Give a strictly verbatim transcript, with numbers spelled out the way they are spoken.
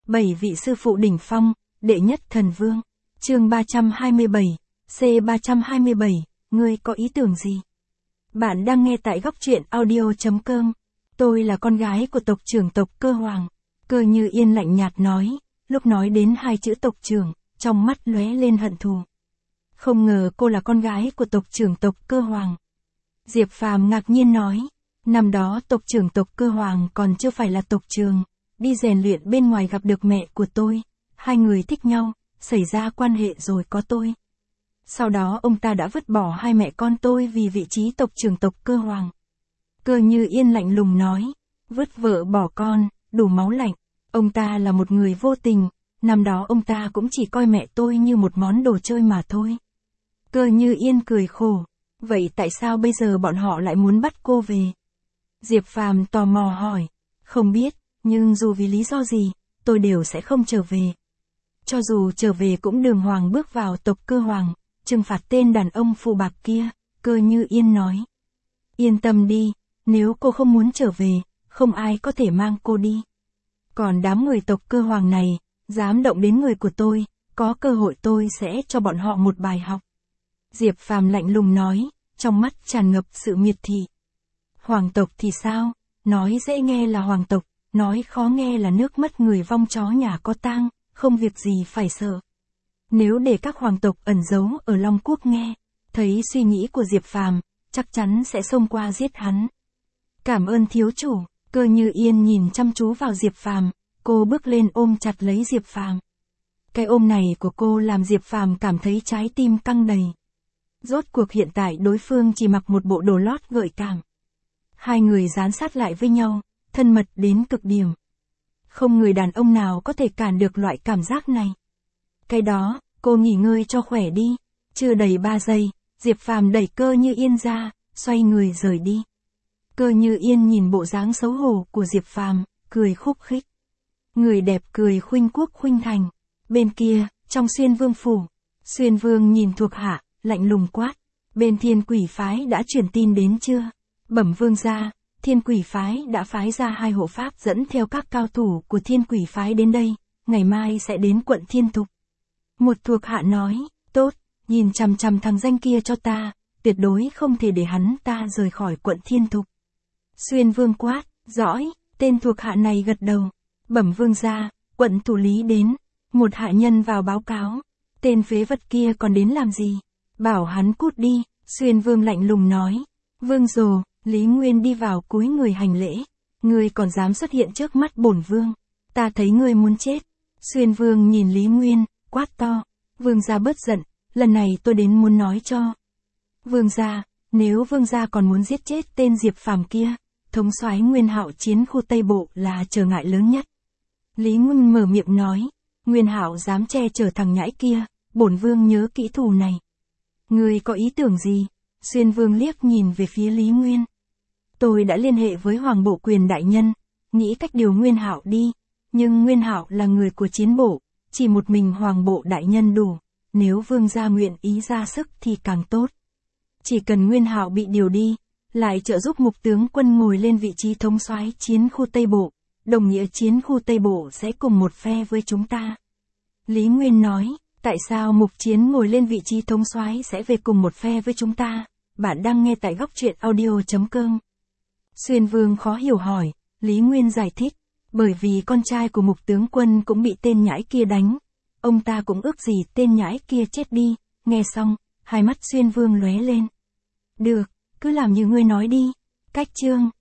bảy vị sư phụ đỉnh phong, đệ nhất thần vương. Chương ba trăm hai mươi bảy, C ba trăm hai mươi bảy, ngươi có ý tưởng gì? Bạn đang nghe tại góc truyện audio.com. Tôi là con gái của tộc trưởng tộc Cơ Hoàng. Cơ Như Yên lạnh nhạt nói, lúc nói đến hai chữ tộc trưởng, trong mắt lóe lên hận thù. Không ngờ cô là con gái của tộc trưởng tộc Cơ Hoàng. Diệp Phàm ngạc nhiên nói, năm đó tộc trưởng tộc Cơ Hoàng còn chưa phải là tộc trưởng, đi rèn luyện bên ngoài gặp được mẹ của tôi, hai người thích nhau, xảy ra quan hệ rồi có tôi. Sau đó ông ta đã vứt bỏ hai mẹ con tôi vì vị trí tộc trưởng tộc Cơ Hoàng. Cơ Như Yên lạnh lùng nói, vứt vợ bỏ con, đủ máu lạnh, ông ta là một người vô tình, năm đó ông ta cũng chỉ coi mẹ tôi như một món đồ chơi mà thôi. Cơ Như Yên cười khổ, vậy tại sao bây giờ bọn họ lại muốn bắt cô về? Diệp Phàm tò mò hỏi, không biết, nhưng dù vì lý do gì, tôi đều sẽ không trở về. Cho dù trở về cũng đường hoàng bước vào tộc Cơ Hoàng, trừng phạt tên đàn ông phù bạc kia, Cơ Như Yên nói. Yên tâm đi, nếu cô không muốn trở về, không ai có thể mang cô đi. Còn đám người tộc Cơ Hoàng này, dám động đến người của tôi, có cơ hội tôi sẽ cho bọn họ một bài học. Diệp Phàm lạnh lùng nói, trong mắt tràn ngập sự miệt thị. Hoàng tộc thì sao? Nói dễ nghe là hoàng tộc, nói khó nghe là nước mất người vong chó nhà có tang, không việc gì phải sợ. Nếu để các hoàng tộc ẩn giấu ở Long Quốc nghe, thấy suy nghĩ của Diệp Phàm, chắc chắn sẽ xông qua giết hắn. Cảm ơn thiếu chủ. Cơ Như Yên nhìn chăm chú vào Diệp Phàm, cô bước lên ôm chặt lấy Diệp Phàm. Cái ôm này của cô làm Diệp Phàm cảm thấy trái tim căng đầy. Rốt cuộc hiện tại đối phương chỉ mặc một bộ đồ lót gợi cảm. Hai người dán sát lại với nhau, thân mật đến cực điểm. Không người đàn ông nào có thể cản được loại cảm giác này. Cái đó, cô nghỉ ngơi cho khỏe đi. Chưa đầy ba giây, Diệp Phàm đẩy Cơ Như Yên ra, xoay người rời đi. Cơ Như Yên nhìn bộ dáng xấu hổ của Diệp Phàm, cười khúc khích. Người đẹp cười khuynh quốc khuynh thành. Bên kia, trong Xuyên Vương phủ, Xuyên Vương nhìn thuộc hạ, lạnh lùng quát. Bên Thiên Quỷ phái đã truyền tin đến chưa? Bẩm vương gia, Thiên Quỷ phái đã phái ra hai hộ pháp dẫn theo các cao thủ của Thiên Quỷ phái đến đây, ngày mai sẽ đến quận Thiên Thục. Một thuộc hạ nói, tốt, nhìn chằm chằm thằng danh kia cho ta, tuyệt đối không thể để hắn ta rời khỏi quận Thiên Thục. Xuyên Vương quát, dõi, tên thuộc hạ này gật đầu. Bẩm vương gia, quận thủ lý đến, một hạ nhân vào báo cáo. Tên phế vật kia còn đến làm gì? Bảo hắn cút đi. Xuyên Vương lạnh lùng nói. Vương rồ, Lý Nguyên đi vào cúi người hành lễ. Ngươi còn dám xuất hiện trước mắt bổn vương. Ta thấy ngươi muốn chết. Xuyên Vương nhìn Lý Nguyên, quát to. Vương gia bớt giận, lần này tôi đến muốn nói cho. Vương gia, nếu vương gia còn muốn giết chết tên Diệp Phàm kia, thống soái Nguyên Hạo chiến khu Tây Bộ là trở ngại lớn nhất. Lý Nguyên mở miệng nói, Nguyên Hạo dám che chở thằng nhãi kia, bổn vương nhớ kỹ thù này. Ngươi có ý tưởng gì? Xuyên Vương liếc nhìn về phía Lý Nguyên. Tôi đã liên hệ với Hoàng Bộ Quyền đại nhân, nghĩ cách điều Nguyên Hạo đi, nhưng Nguyên Hạo là người của chiến bộ, chỉ một mình Hoàng Bộ đại nhân đủ, nếu vương gia nguyện ý ra sức thì càng tốt. Chỉ cần Nguyên Hạo bị điều đi, lại trợ giúp Mục tướng quân ngồi lên vị trí thống soái chiến khu Tây Bộ, đồng nghĩa chiến khu Tây Bộ sẽ cùng một phe với chúng ta. Lý Nguyên nói, tại sao Mục Chiến ngồi lên vị trí thống soái sẽ về cùng một phe với chúng ta? Bạn đang nghe tại góc truyện audio.com. Xuyên Vương khó hiểu hỏi, Lý Nguyên giải thích, bởi vì con trai của Mục tướng quân cũng bị tên nhãi kia đánh, ông ta cũng ước gì tên nhãi kia chết đi. Nghe xong, hai mắt Xuyên Vương lóe lên. Được, cứ làm như ngươi nói đi. Cách chương